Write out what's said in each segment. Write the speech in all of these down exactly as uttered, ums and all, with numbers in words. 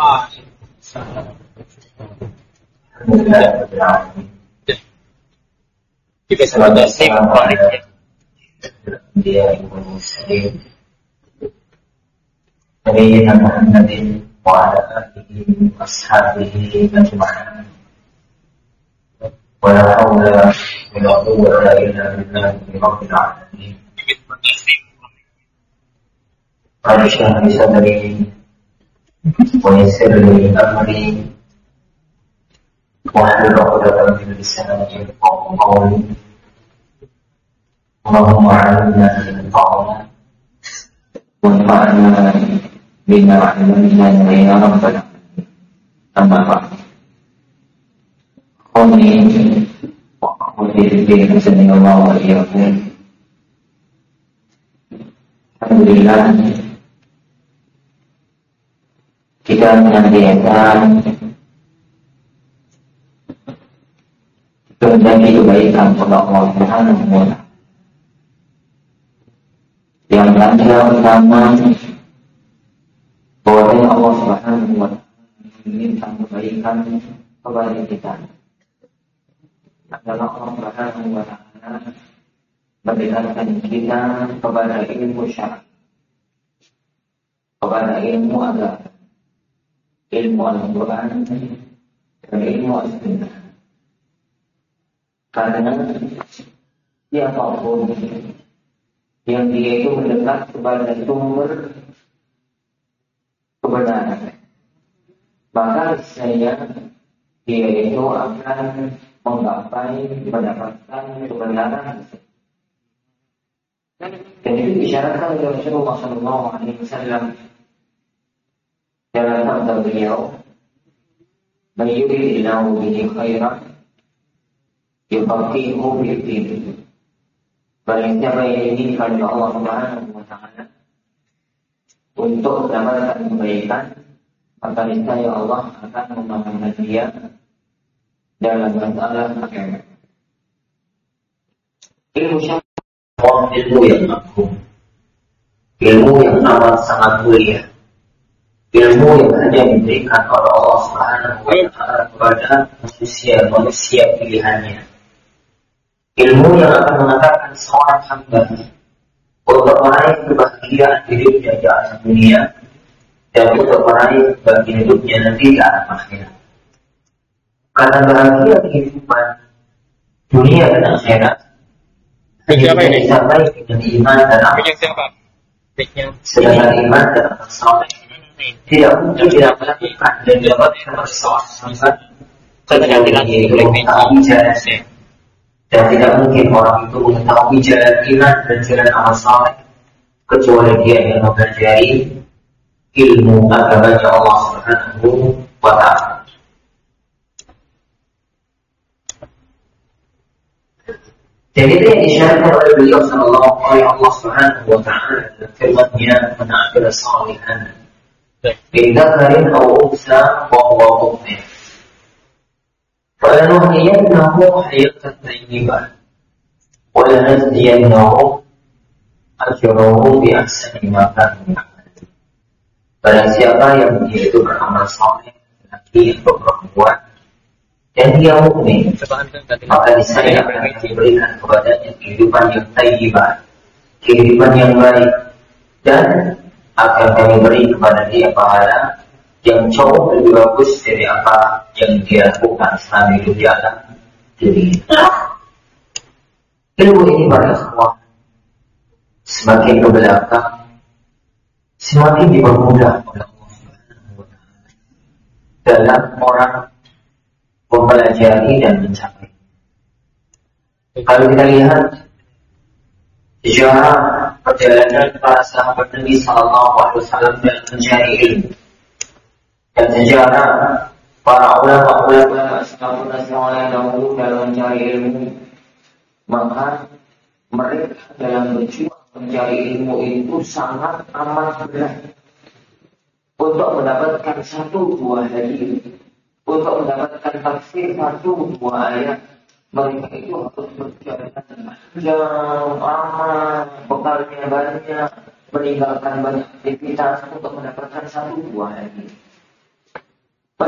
Kita sebagai sim kualitas dia muslim dari Nabi wa ala alihi washabihi ajma'in wa la hawla wa la quwwata illa billahi rabbil alamin. Qad syahri sadri wa yassir li amri wa hlul 'uqdatam min lisani yafqahu qawli. Allahumma 'allimna ma yanfa'una wanfa'na bima 'allamtana ya rabbal alamin. Amma ba'd. Qawli wa qawli bi hasanillahu wa iyyakum. Alhamdulillah, kita menantikan menjadi kebaikan kepada Allah Subhanahu wa Ta'ala. Yang tanda utama bahwa Allah Subhanahu wa Ta'ala menginginkan kebaikan kepada kita adalah Allah Subhanahu wa Ta'ala mendekatkan kita kepada ilmu syar'i, kepada ilmu agama, ilmu Al-Quran dan ilmu As-Sunnah. Karena siapapun yang dia itu mendekat kepada sumber kebenaran, maka saya dia itu akan menggapai mendapatkan kebenaran. Dan itu disyaratkan oleh Rasulullah Sallallahu Alaihi Wasallam dalam sabda beliau, "Man yuridillahu bihi khairan yufaqihuhu fid-din." Barang siapa yang diinginkan oleh Allah Subhanahu wa Ta'ala untuk mendapatkan kebaikan, maka niscaya Allah akan memahami dia dalam masalah agama. Ilmu syar'i, ilmu yang agung, ilmu yang amat sangat mulia, ilmu yang hanya diberikan oleh Allah Subhanahu wa Ta'ala kepada manusia-manusia pilihannya. Ilmu yang akan mengatakan seorang hamba untuk meraih kebahagiaan hidupnya di alam dunia dan untuk meraih kebahagiaan hidupnya nanti di alam akhirat. Karena bahagia kehidupan dunia dan akhirat hanya bisa dicapai dengan iman dan amal saleh. Sedangkan iman dan amal saleh tidak mungkin dilakukan dan didapatkan oleh seorang hamba kecuali dengan mengetahui jalannya. Dan tidak mungkin orang itu mengetahui jalan iman dan jalan amal saleh kecuali dia yang mempelajari ilmu agamanya Allah Subhanahu wa Ta'ala. Dan itu yang disyaratkan oleh beliau sallallahu alaihi Allah Subhanahu wa Ta'ala dalam firman-Nya, "Man 'amila shalihan min dzakarin aw unsa wa huwa mu'min فَلَنُحْيِيَنَّهُ حَيَاةً طَيِّبَةً وَلَنَجْزِيَنَّهُمْ أَجْرَهُمْ بِأَحْسَنِ مَا كَانُوا يَعْمَلُونَ." Barang siapa yang dia itu beramal saleh, laki atau perempuan, dan dia mukmin, maka niscaya akan diberikan kepadanya kehidupan yang thayyibah, kehidupan yang baik, dan akan kami beri kepada dia pahala yang jauh lebih bagus dari apa yang dia lakukan selama hidup di alam dunia. Ilmu ini pada semua semakin ke belakang, semakin dipermudah oleh Allah Subhanahu wa Ta'ala dalam orang mempelajari dan mencapai. Kalau kita lihat sejarah perjalanan para sahabat Nabi Sallallahu Alaihi Wasallam dalam mencari ilmu, dan sejarah para ulama-ulama salafus saleh dahulu dalam mencari ilmu, maka mereka dalam berjuang mencari ilmu itu sangat amat berat untuk mendapatkan satu dua hadis, untuk mendapatkan tafsir satu dua ayat. Mereka itu harus berjalan panjang, lama, bekalnya banyak, meninggalkan banyak aktivitas untuk mendapatkan satu dua hadis.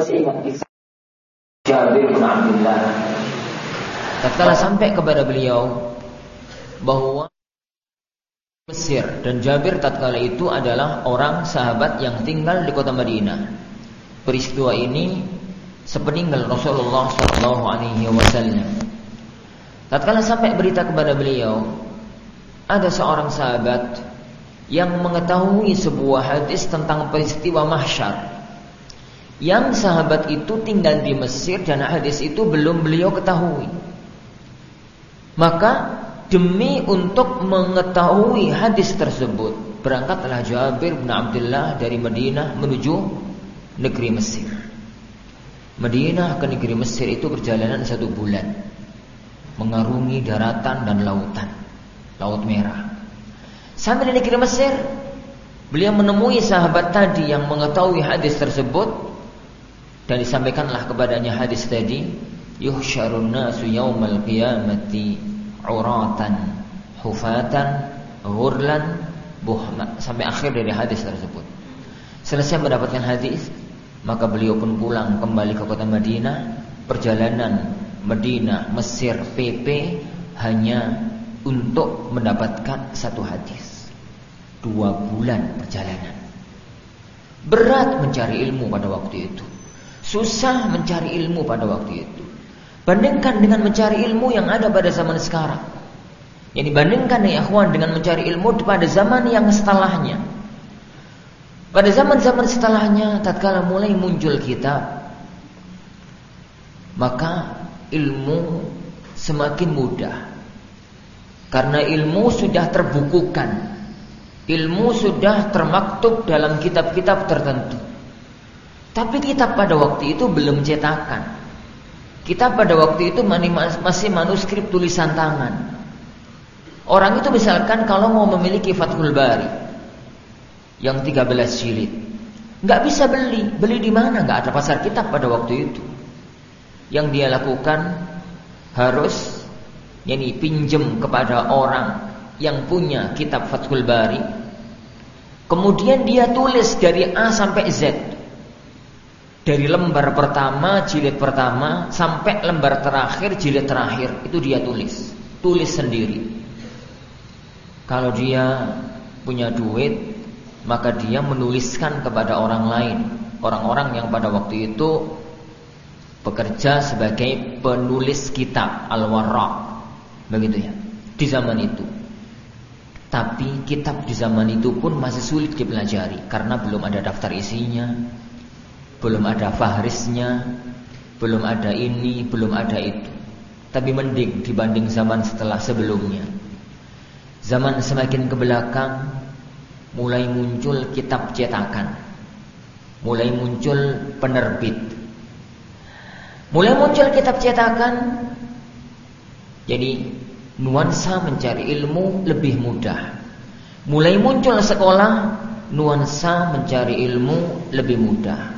masih ingat kisah Jabir bin Abdullah. Tatkala sampai kepada beliau bahwa Mesir, dan Jabir tatkala itu adalah orang sahabat yang tinggal di kota Madinah. Peristiwa ini sepeninggal Rasulullah shallallahu alaihi wasallam. Tatkala sampai berita kepada beliau, ada seorang sahabat yang mengetahui sebuah hadis tentang peristiwa mahsyar. Yang sahabat itu tinggal di Mesir dan hadis itu belum beliau ketahui. Maka demi untuk mengetahui hadis tersebut, berangkatlah Jabir bin Abdullah dari Madinah menuju negeri Mesir. Madinah ke negeri Mesir itu perjalanan satu bulan, mengarungi daratan dan lautan, Laut Merah. Sampai di negeri Mesir, beliau menemui sahabat tadi yang mengetahui hadis tersebut, dan disampaikanlah kepadanya hadis tadi, yuhsyarun nasu yaumal qiyamati uratan hufatan ghurlan buhma, sampai akhir dari hadis tersebut. Selesai mendapatkan hadis, maka beliau pun pulang kembali ke kota Madinah. Perjalanan Madinah Mesir P P hanya untuk mendapatkan satu hadis. Dua bulan perjalanan. Berat mencari ilmu pada waktu itu, susah mencari ilmu pada waktu itu. Bandingkan dengan mencari ilmu yang ada pada zaman sekarang. Yang dibandingkan ya ikhwan dengan mencari ilmu pada zaman yang setelahnya. Pada zaman-zaman setelahnya, tatkala mulai muncul kitab, maka ilmu semakin mudah. Karena ilmu sudah terbukukan, ilmu sudah termaktub dalam kitab-kitab tertentu. Tapi kitab pada waktu itu belum cetakan. Kitab pada waktu itu masih manuskrip tulisan tangan. Orang itu misalkan kalau mau memiliki Fathul Bari yang tiga belas jilid, nggak bisa beli. Beli di mana? Nggak ada pasar kitab pada waktu itu. Yang dia lakukan harus yani pinjem kepada orang yang punya kitab Fathul Bari. Kemudian dia tulis dari A sampai Z. Dari lembar pertama, jilid pertama, sampai lembar terakhir, jilid terakhir, itu dia tulis. Tulis sendiri. Kalau dia punya duit, maka dia menuliskan kepada orang lain. Orang-orang yang pada waktu itu bekerja sebagai penulis kitab, al-warraq, begitu ya, di zaman itu. Tapi kitab di zaman itu pun masih sulit dipelajari, karena belum ada daftar isinya, belum ada fahrisnya, belum ada ini, belum ada itu. Tapi mending dibanding zaman setelah sebelumnya. Zaman semakin ke belakang, mulai muncul kitab cetakan, mulai muncul penerbit, mulai muncul kitab cetakan. Jadi nuansa mencari ilmu lebih mudah. Mulai muncul sekolah, nuansa mencari ilmu lebih mudah.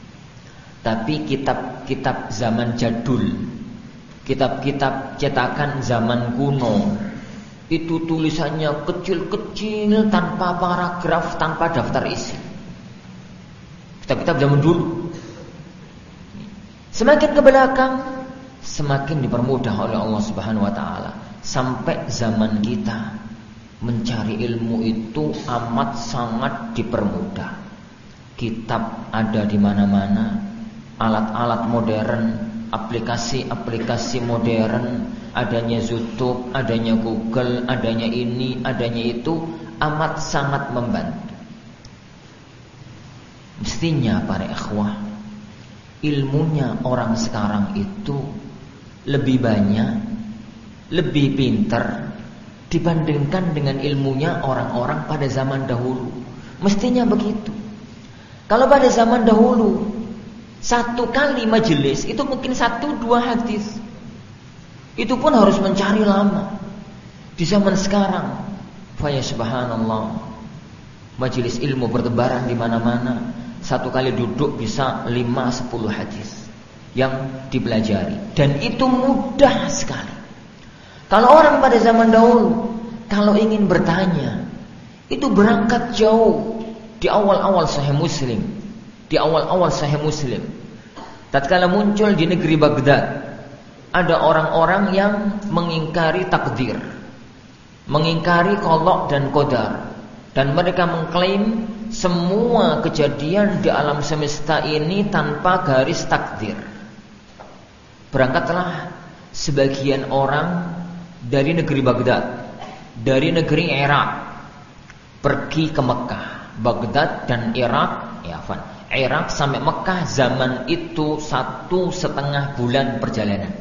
Tapi kitab-kitab zaman jadul, kitab-kitab cetakan zaman kuno, itu tulisannya kecil-kecil, tanpa paragraf, tanpa daftar isi. Kitab-kitab zaman dulu. Semakin ke belakang, semakin dipermudah oleh Allah Subhanahu wa taala. Sampai zaman kita mencari ilmu itu amat sangat dipermudah. Kitab ada di mana-mana. Alat-alat modern, aplikasi-aplikasi modern, adanya YouTube, adanya Google, adanya ini, adanya itu, amat sangat membantu. Mestinya para ikhwah, ilmunya orang sekarang itu lebih banyak, lebih pintar dibandingkan dengan ilmunya orang-orang pada zaman dahulu. Mestinya begitu. Kalau pada zaman dahulu satu kali majelis itu mungkin satu dua hadis, itu pun harus mencari lama. Di zaman sekarang, ya subhanallah, majelis ilmu bertebaran di mana-mana. Satu kali duduk bisa lima sepuluh hadis yang dipelajari, dan itu mudah sekali. Kalau orang pada zaman dahulu, kalau ingin bertanya, itu berangkat jauh. Di awal-awal Sahih Muslim, di awal-awal Sahih Muslim, tatkala muncul di negeri Baghdad, ada orang-orang yang mengingkari takdir, mengingkari qada dan qadar, dan mereka mengklaim semua kejadian di alam semesta ini tanpa garis takdir. Berangkatlah sebagian orang dari negeri Baghdad, dari negeri Irak, pergi ke Mekah. Baghdad dan Irak, ya Afan, Irak sampai Mekah zaman itu satu setengah bulan perjalanan.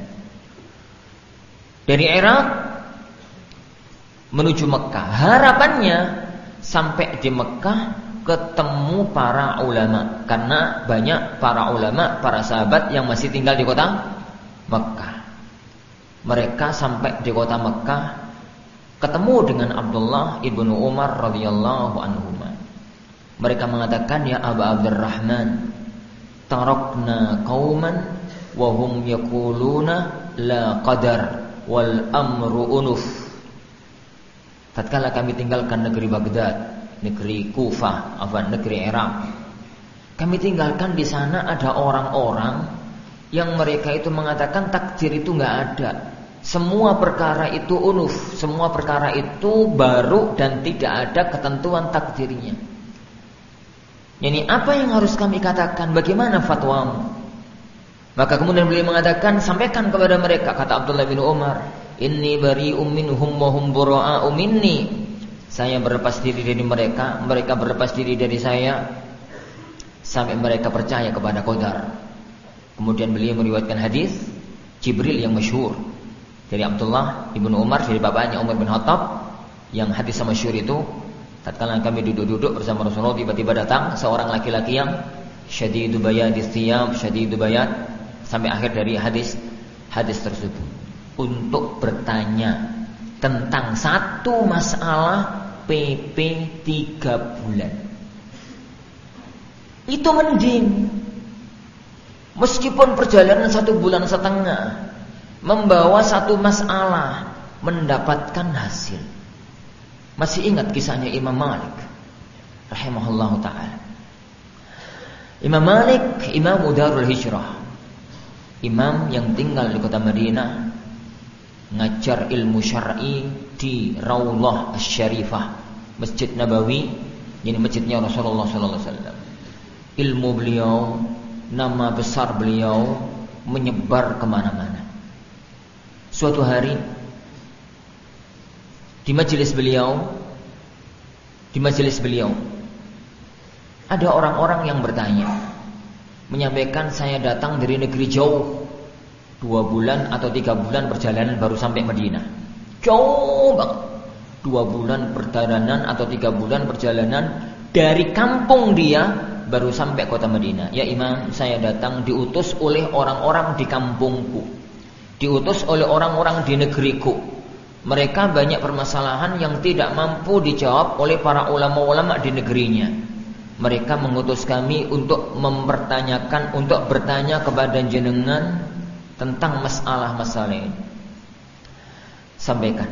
Dari Irak menuju Mekah, harapannya sampai di Mekah ketemu para ulama, karena banyak para ulama, para sahabat yang masih tinggal di kota Mekah. Mereka sampai di kota Mekah ketemu dengan Abdullah ibnu Umar radhiyallahu anhuma. Mereka mengatakan, ya Aba Abdurrahman, tarakna qauman wa hum yaquluna la qadar wal amru unuf. Tatkala kami tinggalkan negeri Baghdad, negeri Kufah, apa negeri Irak, kami tinggalkan di sana ada orang-orang yang mereka itu mengatakan takdir itu nggak ada. Semua perkara itu unuf, semua perkara itu baru dan tidak ada ketentuan takdirnya. Yani apa yang harus kami katakan? Bagaimana fatwamu? Maka kemudian beliau mengatakan, sampaikan kepada mereka, kata Abdullah bin Umar, inni bari'um minhum wa hum bura'u minni. Saya berlepas diri dari mereka, mereka berlepas diri dari saya, sampai mereka percaya kepada qadar. Kemudian beliau meriwayatkan hadis Jibril yang masyhur dari Abdullah ibnu Umar, dari bapaknya Umar bin Khattab, yang hadis masyhur itu, tatkala kami duduk-duduk bersama Rasulullah, tiba-tiba datang seorang laki-laki yang syadidu bayadis thiyab, syadidu bayad, sampai akhir dari hadis hadis tersebut, untuk bertanya tentang satu masalah P P tiga bulan. Itu mending, meskipun perjalanan satu bulan setengah, membawa satu masalah, mendapatkan hasil. Masih ingat kisahnya Imam Malik rahimahullahu ta'ala. Imam Malik, Imam Darul Hijrah, imam yang tinggal di kota Madinah, ngajar ilmu syar'i di Raullah Asy-Syarifah, Masjid Nabawi, ini masjidnya Rasulullah sallallahu alaihi wasallam. Ilmu beliau, nama besar beliau menyebar kemana-mana. Suatu hari di majelis beliau, di majelis beliau ada orang-orang yang bertanya, menyampaikan, saya datang dari negeri jauh, dua bulan atau tiga bulan perjalanan baru sampai Madinah. Jauh banget, dua bulan perjalanan atau tiga bulan perjalanan dari kampung dia baru sampai kota Madinah. Ya Imam, saya datang diutus oleh orang-orang di kampungku, diutus oleh orang-orang di negeriku. Mereka banyak permasalahan yang tidak mampu dijawab oleh para ulama-ulama di negerinya. Mereka mengutus kami untuk mempertanyakan, untuk bertanya kepada jenengan tentang masalah-masalah ini. Sampaikan.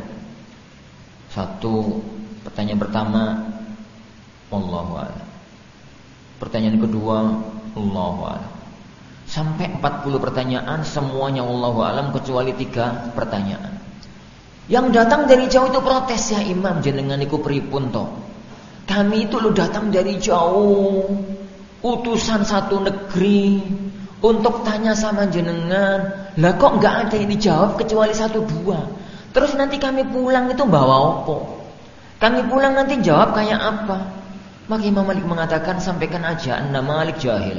Satu, pertanyaan pertama, Allahu a'lam. Pertanyaan kedua, Allahu a'lam. Sampai empat puluh pertanyaan, semuanya Allahu a'lam kecuali tiga pertanyaan. Yang datang dari jauh itu protes, ya Imam, jenengan iku pripun to? Kami itu lo datang dari jauh, utusan satu negeri, untuk tanya sama jenengan. Lah kok nggak ada yang dijawab kecuali satu dua. Terus nanti kami pulang itu bawa opo? Kami pulang nanti jawab kayak apa? Maka Imam Malik mengatakan, sampaikan aja, anna Malik jahil.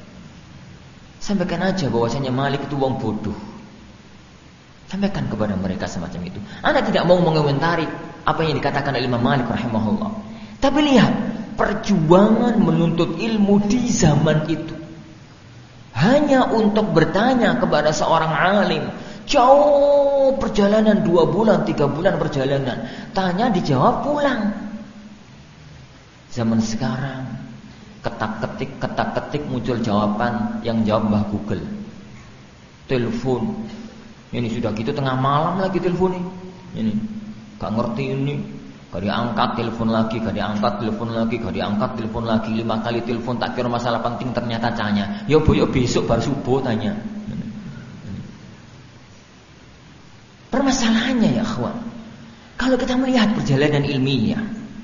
Sampaikan aja bahwasanya Malik itu wong bodoh. Sampaikan kepada mereka semacam itu. Anda tidak mau mengomentari apa yang dikatakan oleh Imam Malik rahimahullah. Tapi lihat perjuangan menuntut ilmu di zaman itu. Hanya untuk bertanya kepada seorang alim, jauh perjalanan dua bulan, tiga bulan perjalanan, tanya dijawab pulang. Zaman sekarang ketak-ketik, ketak-ketik muncul jawaban, yang jawab Mbah Google. Telepon. Ini sudah gitu tengah malam lagi telepon ini. Ini gak ngerti ini. Gak diangkat, telepon lagi, gak diangkat, telepon lagi, gak diangkat, telepon lagi, lima kali telepon, tak kira masalah penting, ternyata tanya, ya bu, ya besok baru subuh tanya. Permasalahannya ya akhwan, kalau kita melihat perjalanan ilmiah,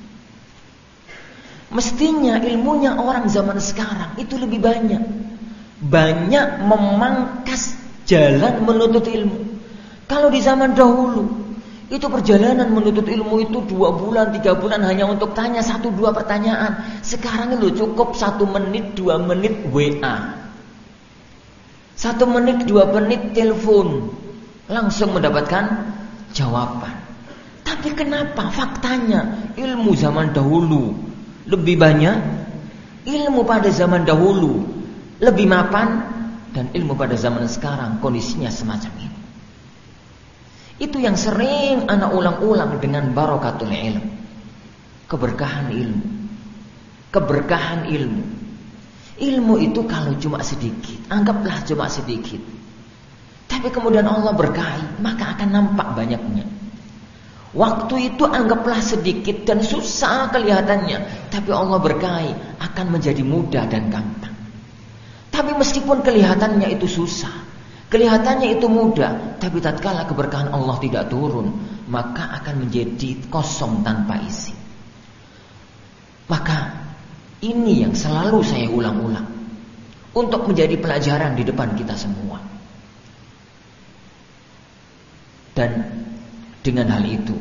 mestinya ilmunya orang zaman sekarang itu lebih banyak. Banyak memangkas jalan menuntut ilmu. Kalau di zaman dahulu itu perjalanan menuntut ilmu itu dua bulan, tiga bulan hanya untuk tanya satu dua pertanyaan. Sekarang itu cukup satu menit, dua menit W A, satu menit, dua menit telepon, langsung mendapatkan jawaban. Tapi kenapa faktanya ilmu zaman dahulu lebih banyak, ilmu pada zaman dahulu lebih mapan, dan ilmu pada zaman sekarang kondisinya semacam ini? Itu yang sering anak ulang-ulang dengan barokatul ilm, keberkahan ilmu, keberkahan ilmu. Ilmu itu kalau cuma sedikit, anggaplah cuma sedikit, tapi kemudian Allah berkahi, maka akan nampak banyaknya. Waktu itu anggaplah sedikit dan susah kelihatannya, tapi Allah berkahi, akan menjadi mudah dan gampang. Tapi meskipun kelihatannya itu susah, kelihatannya itu mudah, tapi tatkala keberkahan Allah tidak turun, maka akan menjadi kosong tanpa isi. Maka ini yang selalu saya ulang-ulang untuk menjadi pelajaran di depan kita semua. Dan dengan hal itu,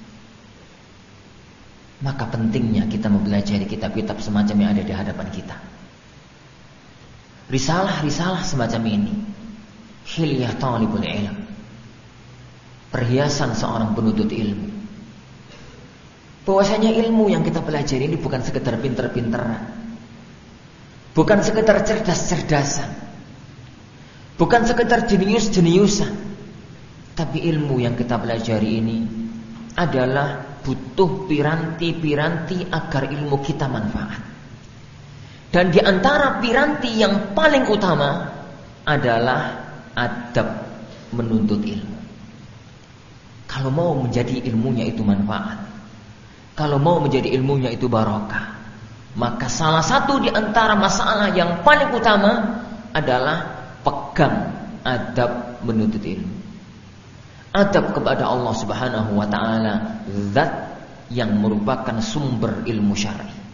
maka pentingnya kita mempelajari kitab-kitab semacam yang ada di hadapan kita. Risalah-risalah semacam ini, hilyah talibul ilm, perhiasan seorang penuntut ilmu. Bahwasanya ilmu yang kita pelajari ini bukan sekedar pinter-pinteran, bukan sekedar cerdas-cerdasan, bukan sekedar jenius-jeniusan, tapi ilmu yang kita pelajari ini adalah butuh piranti-piranti agar ilmu kita manfaat. Dan di antara piranti yang paling utama adalah adab menuntut ilmu. Kalau mau menjadi ilmunya itu manfaat, kalau mau menjadi ilmunya itu barokah, maka salah satu di antara masalah yang paling utama adalah pegang adab menuntut ilmu. Adab kepada Allah Subhanahu wa taala, zat yang merupakan sumber ilmu syar'i.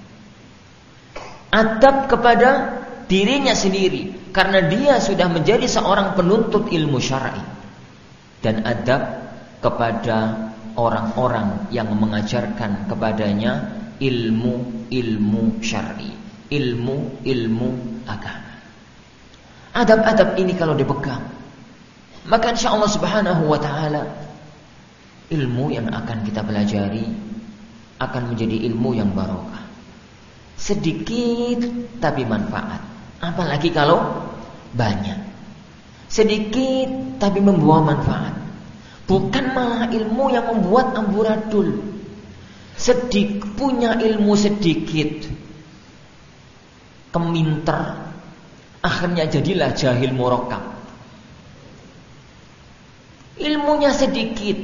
Adab kepada dirinya sendiri, karena dia sudah menjadi seorang penuntut ilmu syar'i. Dan adab kepada orang-orang yang mengajarkan kepadanya ilmu-ilmu syar'i, ilmu-ilmu agama. Adab-adab ini kalau dipegang, maka insya Allah Subhanahu wa ta'ala ilmu yang akan kita pelajari akan menjadi ilmu yang barokah. Sedikit tapi manfaat, apalagi kalau banyak. Sedikit tapi membawa manfaat, bukan malah ilmu yang membuat amburadul. Sedik punya ilmu sedikit, keminter, akhirnya jadilah jahil murakkab. Ilmunya sedikit,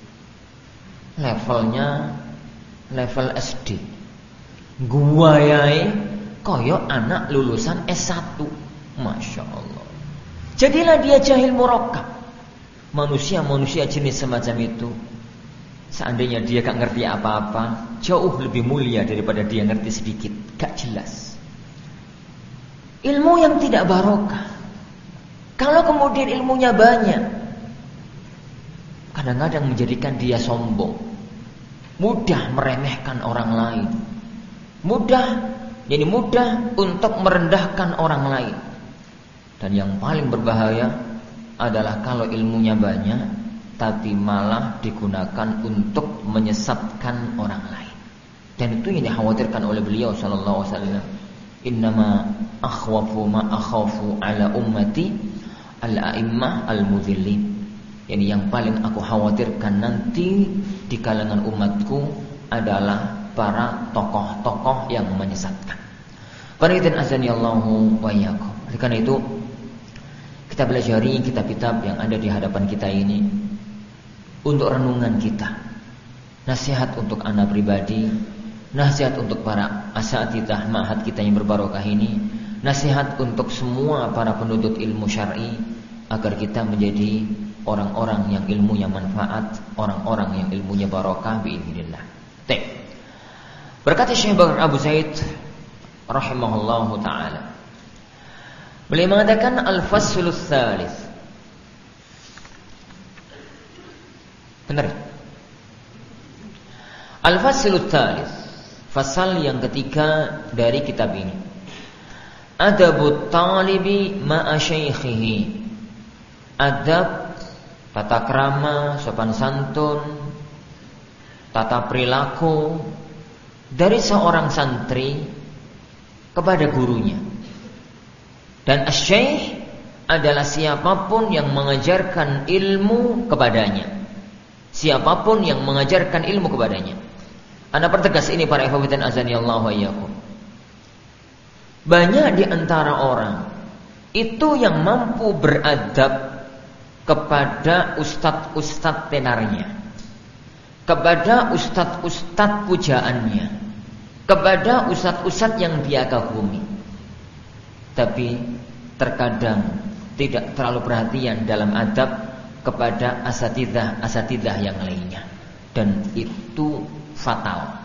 levelnya level S D, gua yai koyo anak lulusan S satu. Masya Allah. Jadilah dia jahil murakkab. Manusia-manusia jenis semacam itu, seandainya dia gak ngerti apa-apa, jauh lebih mulia daripada dia ngerti sedikit, gak jelas. Ilmu yang tidak barokah. Kalau kemudian ilmunya banyak, kadang-kadang menjadikan dia sombong, mudah meremehkan orang lain, mudah, jadi mudah untuk merendahkan orang lain. Dan yang paling berbahaya adalah kalau ilmunya banyak, tapi malah digunakan untuk menyesatkan orang lain. Dan itu yang dikhawatirkan oleh beliau sallallahu alaihi wasallam. Innama akhwafu ma akhafu ala ummati al-a'immah al-mudhillin. Yani yang paling aku khawatirkan nanti di kalangan umatku adalah para tokoh-tokoh yang menyesatkan. Qanitin azani Allahu wa iyyakum. Oleh karena itu kita pelajari kitab-kitab yang ada di hadapan kita ini untuk renungan kita, nasihat untuk anak pribadi, nasihat untuk para asatidzah ma'had kita yang berbarokah ini, nasihat untuk semua para penuntut ilmu syar'i agar kita menjadi orang-orang yang ilmunya manfaat, orang-orang yang ilmunya barokah biidznillah. Baik. Berkata Syekh Bakar Abu Zaid rahimahullahu taala, beliau mengatakan al-faslus tsalits. Benar? Al-faslus tsalits, fasal yang ketiga dari kitab ini. Adabut talibi ma'a syaikhihi. Adab, tata krama, sopan santun, tata perilaku dari seorang santri kepada gurunya. Dan asy-syaikh adalah siapapun yang mengajarkan ilmu kepadanya. Siapapun yang mengajarkan ilmu kepadanya. Anda pertegas ini para ikhwan dan azanillahu wa iyyakum. Banyak di antara orang itu yang mampu beradab kepada ustadz-ustadz tenarnya, kepada ustadz-ustadz pujaannya, kepada ustadz-ustadz yang dia kagumi. Tapi terkadang tidak terlalu perhatian dalam adab kepada asatidzah-asatidzah yang lainnya. Dan itu fatal.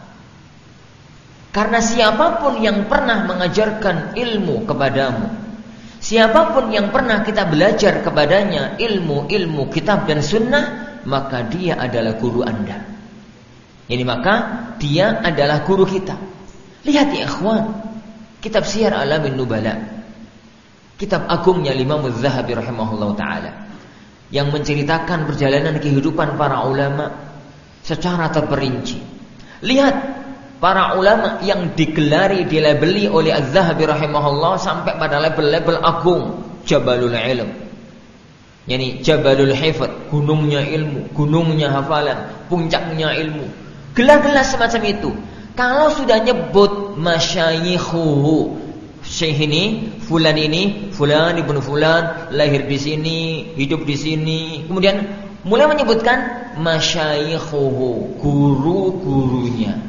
Karena siapapun yang pernah mengajarkan ilmu kepadamu, siapapun yang pernah kita belajar kepadanya ilmu-ilmu kitab dan sunnah, maka dia adalah guru Anda. Jadi maka dia adalah guru kita. Lihat ya ikhwan, kitab Siyar Alamin Nubala, kitab agungnya Imam Az-Zahabi rahimahullah ta'ala, yang menceritakan perjalanan kehidupan para ulama secara terperinci. Lihat para ulama yang digelari, dilabeli oleh Az-Zahabi rahimahullah sampai pada label-label agung, Jabalul Ilm, yakni Jabalul Hifdz, gunungnya ilmu, gunungnya hafalan, puncaknya ilmu, gelar-gelar semacam itu. Kalau sudah nyebut masyayikhuhu, syekh ini, fulan ini, fulan ibnu fulan, lahir di sini, hidup di sini, kemudian mulai menyebutkan masyayikhuhu, guru-gurunya.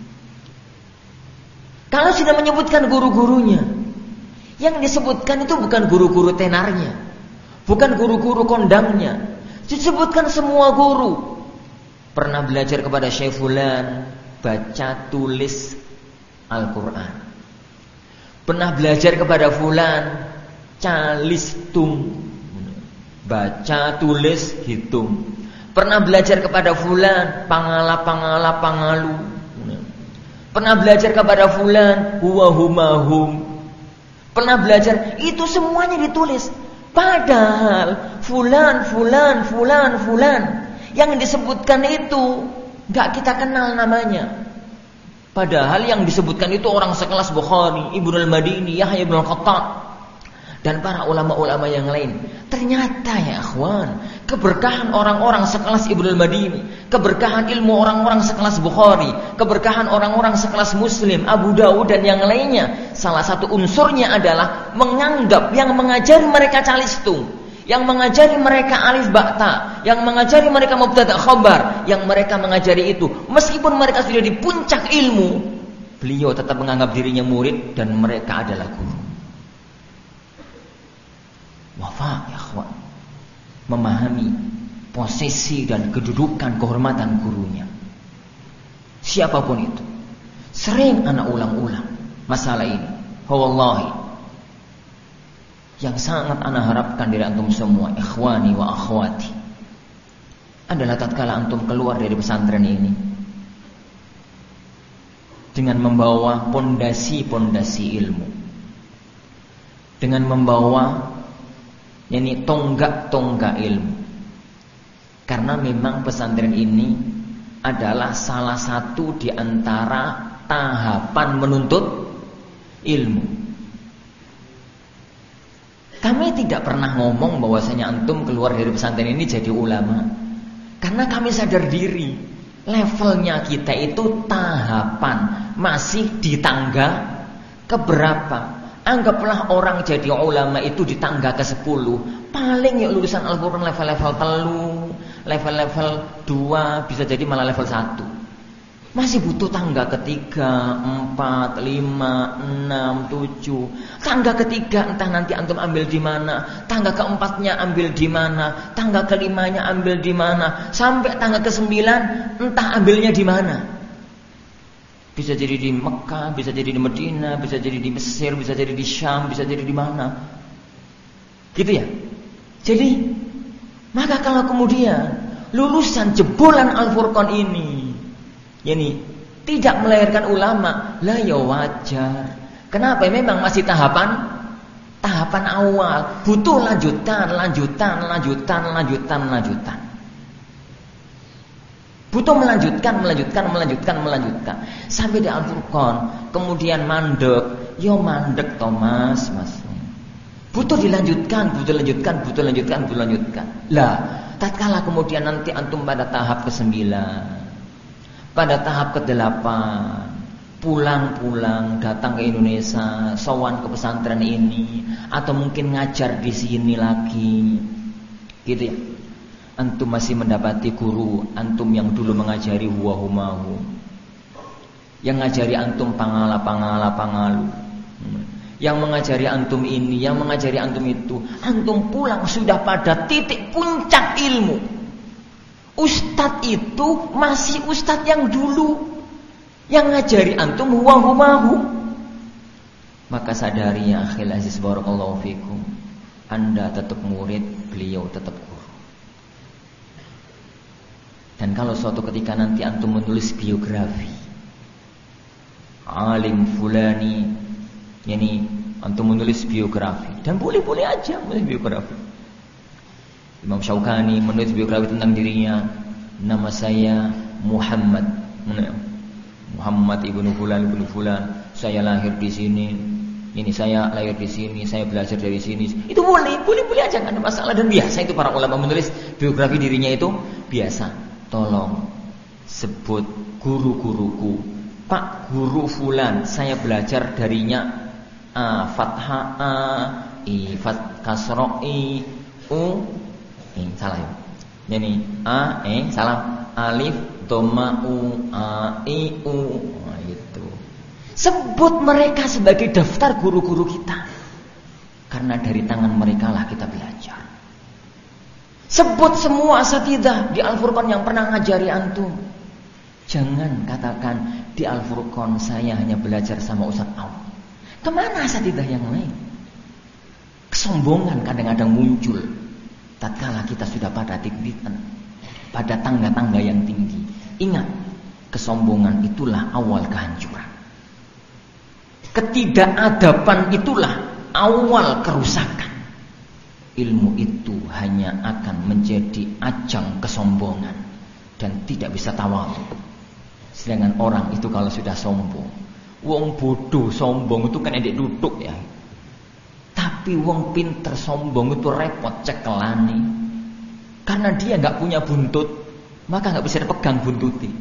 Kalau sudah menyebutkan guru-gurunya, yang disebutkan itu bukan guru-guru tenarnya, bukan guru-guru kondangnya, disebutkan semua guru. Pernah belajar kepada Syekh fulan, baca tulis Al-Quran. Pernah belajar kepada fulan, calistung, baca tulis hitung. Pernah belajar kepada fulan, pangala pangala pangalu. Pernah belajar kepada fulan, huwa humahum. Pernah belajar, itu semuanya ditulis. Padahal fulan, fulan, fulan, fulan yang disebutkan itu gak kita kenal namanya. Padahal yang disebutkan itu orang sekelas Bukhari, Ibnu al-Madini, Yahya bin al-Qattan, dan para ulama-ulama yang lain. Ternyata ya akhwan, keberkahan orang-orang sekelas Ibnu al-Madini, keberkahan ilmu orang-orang sekelas Bukhari, keberkahan orang-orang sekelas Muslim, Abu Dawud dan yang lainnya, salah satu unsurnya adalah menganggap yang mengajari mereka calistung, yang mengajari mereka alif ba'ta, yang mengajari mereka mubtada khabar, yang mereka mengajari itu, meskipun mereka sudah di puncak ilmu, beliau tetap menganggap dirinya murid dan mereka adalah guru. Wafa ya akhwan, memahami posisi dan kedudukan kehormatan gurunya, siapapun itu. Sering anak ulang-ulang masalah ini. Wallahi, yang sangat anak harapkan dari antum semua, ikhwani wa akhwati, adalah tatkala antum keluar dari pesantren ini dengan membawa pondasi-pondasi ilmu, dengan membawa yakni tonggak-tonggak ilmu. Karena memang pesantren ini adalah salah satu di antara tahapan menuntut ilmu. Kami tidak pernah ngomong bahwasanya antum keluar dari pesantren ini jadi ulama, karena kami sadar diri levelnya kita itu tahapan, masih di tangga keberapa. Anggaplah orang jadi ulama itu di tangga ke sepuluh, paling ya lulusan Al-Quran level-level telu, level-level dua, bisa jadi malah level satu. Masih butuh tangga ketiga, empat, lima, enam, tujuh. Tangga ketiga entah nanti antum ambil di mana, tangga keempatnya ambil di mana, tangga kelimanya ambil di mana, sampai tangga kesembilan entah ambilnya di mana. Bisa jadi di Mekah, bisa jadi di Medina, bisa jadi di Mesir, bisa jadi di Syam, bisa jadi di mana. Gitu ya. Jadi, maka kalau kemudian lulusan jebolan Al-Furqan ini yani tidak melahirkan ulama, lah ya wajar. Kenapa? Memang masih tahapan tahapan awal, butuh lanjutan, lanjutan, lanjutan, lanjutan, lanjutan. Butuh melanjutkan, melanjutkan, melanjutkan, melanjutkan sampai di Al-Furqan. Kemudian mandek, yo mandek Thomas, Mas. Butuh dilanjutkan, butuh lanjutkan, butuh lanjutkan, butuh lanjutkan. Lah, tatkala kemudian nanti antum pada tahap kesembilan, pada tahap kedelapan, pulang-pulang datang ke Indonesia, sowan ke pesantren ini, atau mungkin ngajar di sini lagi, gitu ya. Antum masih mendapati guru antum yang dulu mengajari huwa humahu, yang ngajari antum pangala pangala pangalu, yang mengajari antum ini, yang mengajari antum itu. Antum pulang sudah pada titik puncak ilmu. Ustadz itu masih ustadz yang dulu, yang ngajari antum huwa humahu. Maka sadari ya akhil aziz barakallahu fikum, Anda tetap murid, beliau tetap guru. Dan kalau suatu ketika nanti antum menulis biografi alim fulani, yani antum menulis biografi, dan boleh-boleh aja menulis biografi. Imam Syaukani menulis biografi tentang dirinya, nama saya Muhammad, Muhammad ibnu Fulan ibnu Fulan, saya lahir di sini, ini saya lahir di sini, saya belajar dari sini. Itu boleh, boleh-boleh aja, nggak ada masalah. Dan biasa itu para ulama menulis biografi dirinya itu biasa. Tolong sebut guru-guruku, Pak Guru Fulan, saya belajar darinya A fathah A, I fat kasroh I, U, eh salah ya. Ini A, eh salah, alif, doma, U, A, I, U. Nah, itu. Sebut mereka sebagai daftar guru-guru kita, karena dari tangan mereka lah kita belajar. Sebut semua asatidzah di Al-Furqan yang pernah ngajari antum. Jangan katakan di Al-Furqan saya hanya belajar sama Ustaz Aw. Kemana asatidzah yang lain? Kesombongan kadang-kadang muncul tatkala kita sudah pada tinggian, pada tangga-tangga yang tinggi. Ingat, kesombongan itulah awal kehancuran. Ketidakadaban itulah awal kerusakan. Ilmu itu hanya akan menjadi ajang kesombongan dan tidak bisa tawadhu. Sedangkan orang itu kalau sudah sombong, wong bodoh sombong itu kan edek duduk ya. Tapi wong pinter sombong itu repot cekelani. Karena dia nggak punya buntut, maka nggak bisa dipegang buntuti.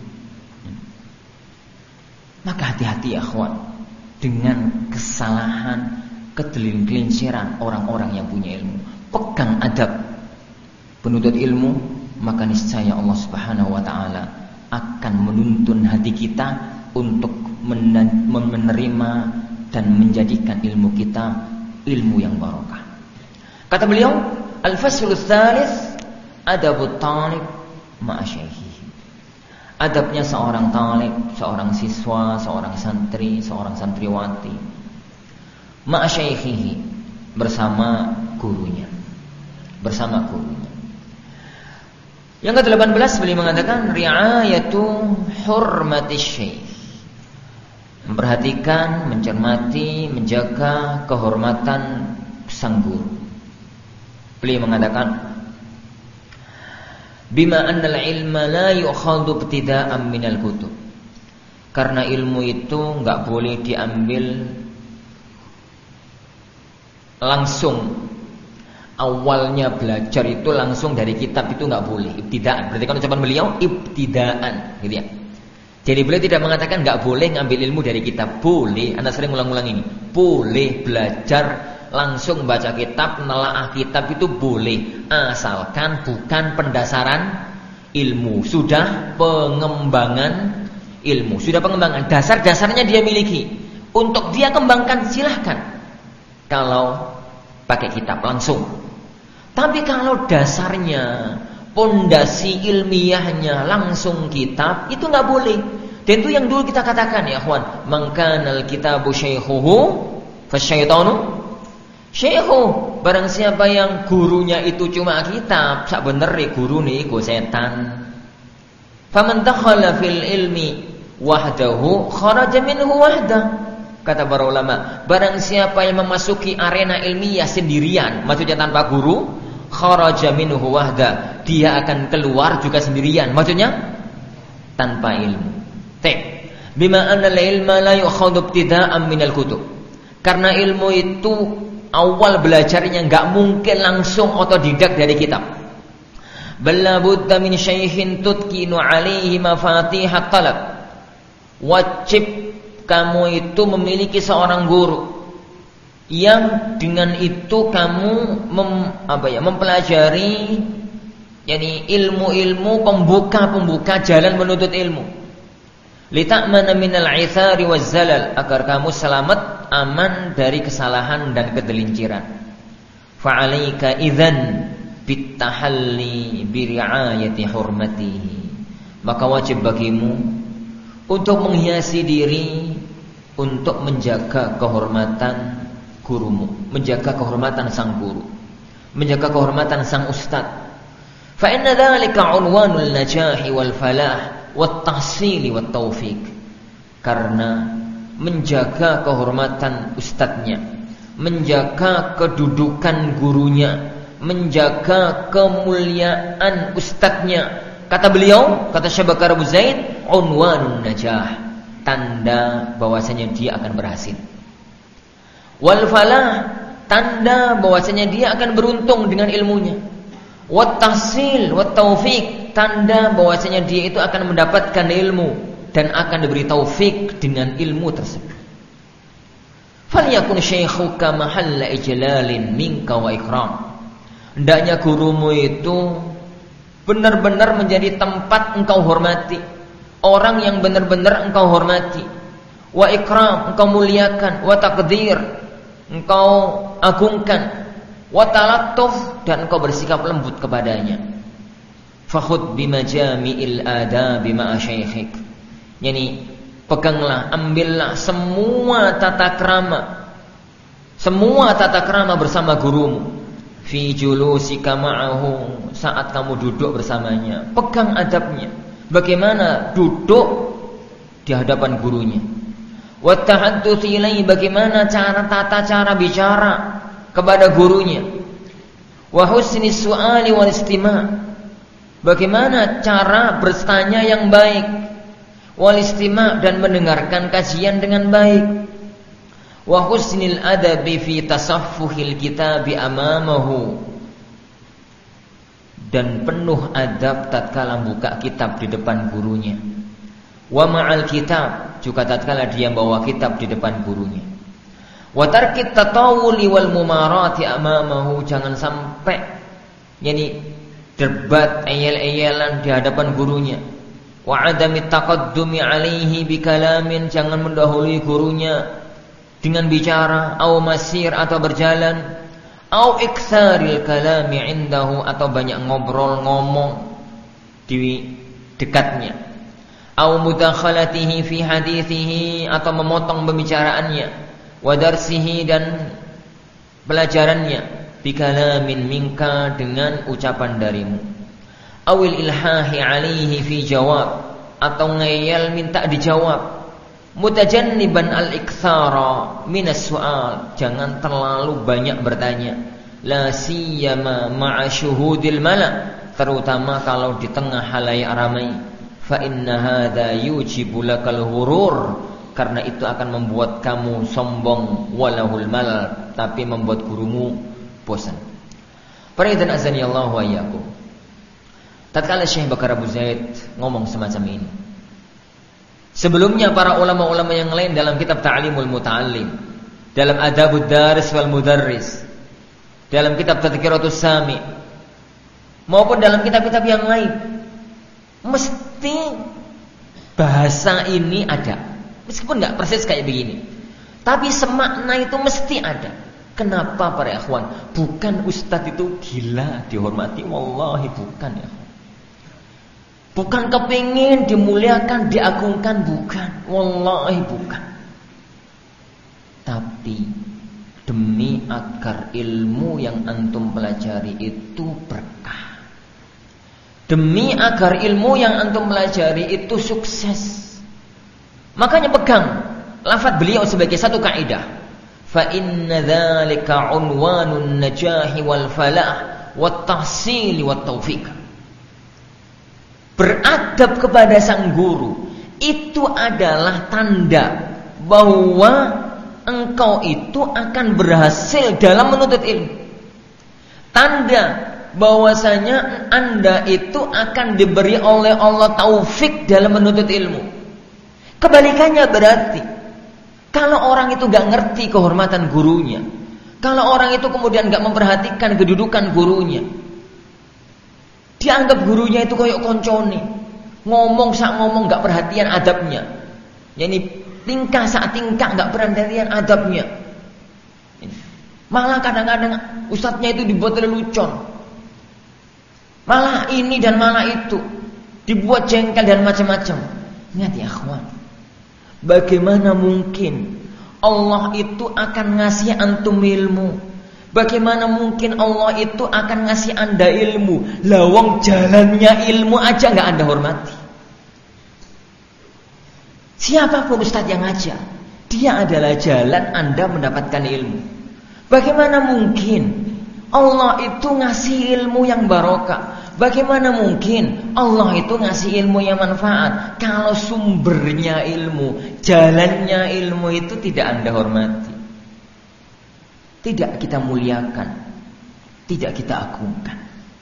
Maka hati-hati ya akhwan dengan kesalahan, kedelin-kelinceran orang-orang yang punya ilmu. Pegang adab penuntut ilmu, maka niscaya Allah Subhanahu wa taala akan menuntun hati kita untuk menerima dan menjadikan ilmu kita ilmu yang barokah. Kata beliau, al-faslul tsalits adabut talib ma'a syaikhihi. Adabnya seorang talib, seorang siswa, seorang santri, seorang santriwati ma'a syaikhihi, bersama gurunya. Bersama gurunya. Yang ke delapan belas beliau mengatakan ri'ayatu hurmatis syaikh. Memperhatikan, mencermati, menjaga kehormatan sang guru. Beliau mengatakan bima annal ilma la yu'khadhu ibtida'an minal kutub. Karena ilmu itu enggak boleh diambil langsung. Awalnya belajar itu langsung dari kitab, itu enggak boleh. Ibtida'an. Berarti kan ucapan beliau ibtida'an, gitu ya. Jadi beliau tidak mengatakan enggak boleh ngambil ilmu dari kitab. Boleh. Anda sering ulang-ulang ini. Boleh belajar langsung baca kitab, nelaah kitab itu boleh, asalkan bukan pendasaran ilmu, sudah pengembangan ilmu, sudah pengembangan. Dasar-dasarnya dia miliki. Untuk dia kembangkan silahkan. Kalau pakai kitab langsung. Tapi kalau dasarnya, pondasi ilmiahnya langsung kitab, itu nggak boleh. Dan itu yang dulu kita katakan ya akhwan, man kanal kitabu syaikhuhu fasyaitanu syaikhu. Barang siapa yang gurunya itu cuma kitab, sak bener guru nih iku setan. Faman dakhala fil ilmi wahdahu kharaja minhu wahdah. Kata para ulama, barang siapa yang memasuki arena ilmiah sendirian, maksudnya tanpa guru, kharaja minhu wahda, dia akan keluar juga sendirian, maksudnya tanpa ilmu. Tek, bima anna al-ilma la yukhadhu ibtida'an minal kutub. Karena ilmu itu awal belajarnya enggak mungkin langsung otodidak dari kitab. Balla budda min syaikhin tutkinu alaihi mafatihat talab. Wajib kamu itu memiliki seorang guru yang dengan itu kamu mem, apa ya, mempelajari yakni ilmu-ilmu pembuka-pembuka jalan menuntut ilmu. Lita'mana minal 'ithari wazzalal, agar kamu selamat aman dari kesalahan dan kedelinciran. Fa'alaika idzan bitahalli biri'ayati hurmatihi, maka wajib bagimu untuk menghiasi diri untuk menjaga kehormatan gurumu, menjaga kehormatan sang guru, menjaga kehormatan sang ustaz. Fa inna dzalika 'unwanul najahi wal falah wat tahsili wat taufik. Karena menjaga kehormatan ustadznya, menjaga kedudukan gurunya, menjaga kemuliaan ustadznya, kata beliau, kata Syekh Bakar Abu Zaid, unwanun najah, tanda bahwasanya dia akan berhasil. Wal falah, tanda bahwasanya dia akan beruntung dengan ilmunya. Wat tahsil wat taufik, tanda bahwasanya dia itu akan mendapatkan ilmu dan akan diberi taufik dengan ilmu tersebut. Falyakun syaikhuka mahalla ijlalin minka wa ikram. Hendaknya gurumu itu benar-benar menjadi tempat engkau hormati, orang yang benar-benar engkau hormati. Wa ikram, engkau muliakan. Wa taqdir, engkau agungkan. Wa talattuf, dan engkau bersikap lembut kepadanya. Fakhud bimajami'il adabi ma'a syaikhik, yani peganglah, ambillah semua tata krama, semua tata krama bersama gurumu. Fi julusika ma'ahu, saat kamu duduk bersamanya, pegang adabnya, bagaimana duduk di hadapan gurunya. Wa tahadduts ilaihi, bagaimana cara tata cara bicara kepada gurunya. Wa husni su'ali wal istima', bagaimana cara bertanya yang baik. Wal istima', dan mendengarkan kajian dengan baik. Wa husnil adabi fi tasaffuhil kitabi amamahu, dan penuh adab tatkala buka kitab di depan gurunya. Wa ma'al kitab, juga tatkala dia bawa kitab di depan gurunya. Wa tarkit tatawuli wal mumarati amamahu, jangan sampai yani debat eyel-eyelan di hadapan gurunya. Wa adami taqaddumi alaihi bikalamin, jangan mendahului gurunya dengan bicara, au masir, atau berjalan, au iktsaril kalami indahu, atau banyak ngobrol ngomong di dekatnya, au mudakhalatihi fi hadithihi, atau memotong pembicaraannya, wa darsihi, dan pelajarannya, bikalamin minka, dengan ucapan darimu, awil ilhahi alaihi fi jawab, atau ngeyel minta dijawab, mutajanniban al-iktsara minas su'al, jangan terlalu banyak bertanya, la siyama ma'a syuhudil mala', terutama kalau di tengah halayak ramai, fa inna hadza yujibu lakal ghurur, karena itu akan membuat kamu sombong, walahul mal, tapi membuat gurumu bosan. Para idzan azani Allah wa iyyakum. Tatkala Syekh Bakar Abu Zaid ngomong semacam ini, sebelumnya para ulama-ulama yang lain dalam kitab Ta'limul Muta'allim, dalam Adabud Daris wal Mudarris, dalam kitab Tadhkiratus Sami, maupun dalam kitab-kitab yang lain, mesti bahasa ini ada, meskipun nggak persis kayak begini, tapi semakna itu mesti ada. Kenapa para ikhwan? Bukan ustadz itu gila dihormati, wallahi bukan ya. Bukan kepingin dimuliakan, diagungkan, bukan, wallahi bukan. Tapi demi agar ilmu yang antum pelajari itu berkah, demi agar ilmu yang antum pelajari itu sukses, makanya pegang lafaz beliau sebagai satu kaidah, fa inna dzalika unwanun najahi wal falah wat tahsil wat taufiq. Beradab kepada sang guru itu adalah tanda bahwa engkau itu akan berhasil dalam menuntut ilmu. Tanda bahwasanya Anda itu akan diberi oleh Allah taufik dalam menuntut ilmu. Kebalikannya berarti, kalau orang itu gak ngerti kehormatan gurunya, kalau orang itu kemudian gak memperhatikan kedudukan gurunya, dianggap gurunya itu koyok koncone, ngomong sak ngomong gak perhatian adabnya, yani tingkah saat tingkah nggak perhatian adabnya. Malah kadang-kadang ustadznya itu dibuat lelucon, malah ini dan malah itu, dibuat jengkel dan macam-macam. Ingat ya akhwan, bagaimana mungkin Allah itu akan ngasih antum ilmu? Bagaimana mungkin Allah itu akan ngasih anda ilmu? Lawang jalannya ilmu aja nggak anda hormati. Siapapun ustadz yang ngajar, dia adalah jalan anda mendapatkan ilmu. Bagaimana mungkin Allah itu ngasih ilmu yang barokah? Bagaimana mungkin Allah itu ngasih ilmu yang manfaat kalau sumbernya ilmu, jalannya ilmu itu tidak anda hormati, tidak kita muliakan, tidak kita agungkan?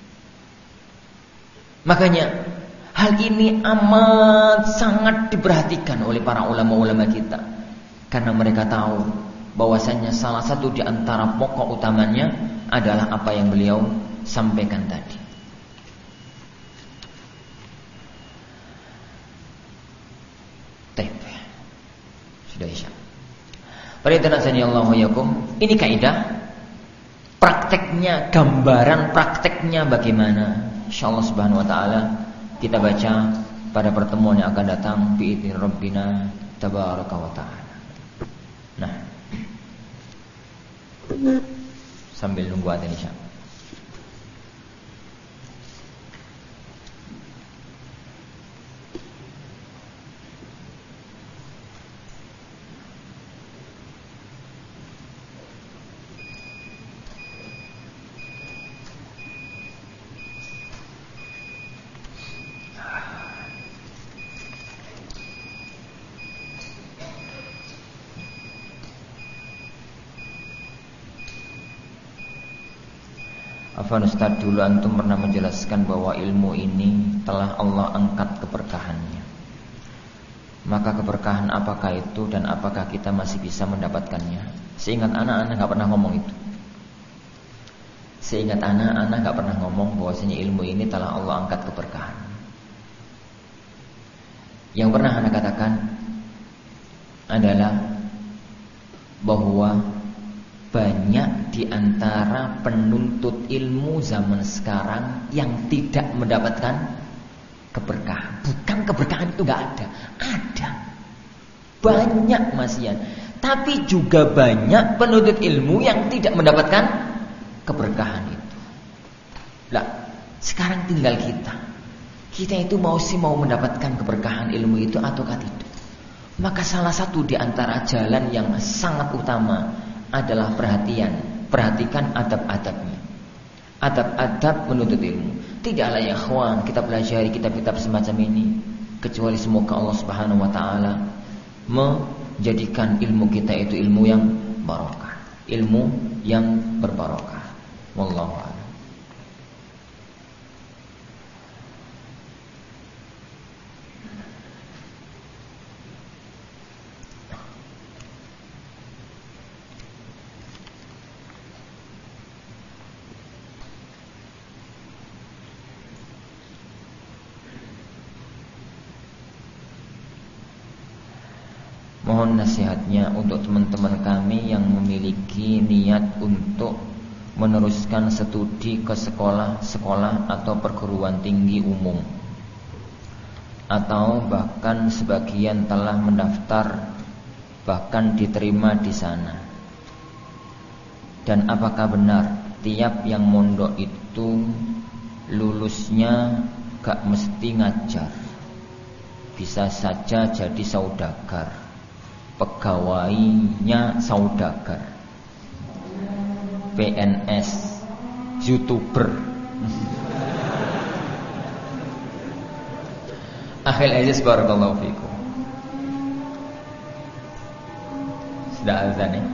Makanya hal ini amat sangat diperhatikan oleh para ulama-ulama kita, karena mereka tahu bahwasanya salah satu di antara pokok utamanya adalah apa yang beliau sampaikan tadi. Baik. Sudah isya. Perhatikan Allah yakum. Ini kaidah. Prakteknya, gambaran prakteknya bagaimana? Insyaallah subhanahu wa ta'ala kita baca pada pertemuan yang akan datang bi'idzni rabbina tabaraka wa ta'ala. Nah, sambil nunggu adzan isya. Afan Ustaz, dulu antum pernah menjelaskan bahwa ilmu ini telah Allah angkat keberkahannya. Maka keberkahan apakah itu dan apakah kita masih bisa mendapatkannya? Seingat anak-anak gak pernah ngomong itu. Seingat anak-anak gak pernah ngomong bahwasanya ilmu ini telah Allah angkat keberkahan. Yang pernah anak katakan adalah bahwa banyak di antara penuntut ilmu zaman sekarang yang tidak mendapatkan keberkahan. Bukan keberkahan itu gak ada, ada banyak masian. Tapi juga banyak penuntut ilmu yang tidak mendapatkan keberkahan itu. Lah, sekarang tinggal kita. Kita itu mau sih mau mendapatkan keberkahan ilmu itu ataukah tidak? Maka salah satu di antara jalan yang sangat utama adalah perhatian, perhatikan adab-adabnya, adab-adab menuntut ilmu. Tidaklah ya ikhwan kita pelajari kitab-kitab semacam ini kecuali semoga Allah Subhanahu wa taala menjadikan ilmu kita itu ilmu yang barokah, ilmu yang berbarokah. Wallahu a'lam. Mohon nasihatnya untuk teman-teman kami yang memiliki niat untuk meneruskan studi ke sekolah-sekolah atau perguruan tinggi umum, atau bahkan sebagian telah mendaftar bahkan diterima di sana. Dan apakah benar tiap yang mondok itu lulusnya gak mesti ngajar, bisa saja jadi saudagar, pegawainya saudagar, P N S, YouTuber. Akhil aziz barakallahu fikum. Sudah azan ya.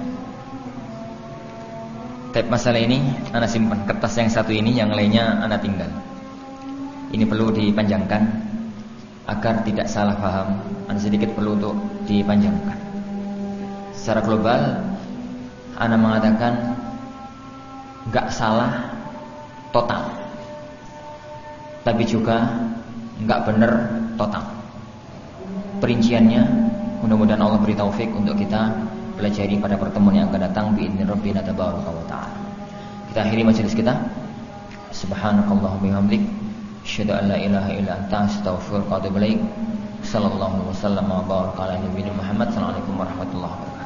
Tapi masalah ini ana simpan, kertas yang satu ini, yang lainnya ana tinggal. Ini perlu dipanjangkan agar tidak salah paham. Ana sedikit perlu untuk dipanjangkan. Secara global ana mengatakan enggak salah total, tapi juga enggak benar total. Perinciannya mudah-mudahan Allah beri taufik untuk kita pelajari pada pertemuan yang akan datang bi'idzni rabbina tabaraka wa ta'ala. Kita akhiri majelis kita. Subhanakallahumma bihamdik, asyhadu an la ilaha illa anta, astaghfiruka wa atubu ilaik. Sallallahu wasallam wa baraka ala nabiyina Muhammad. Assalamualaikum warahmatullahi wabarakatuh.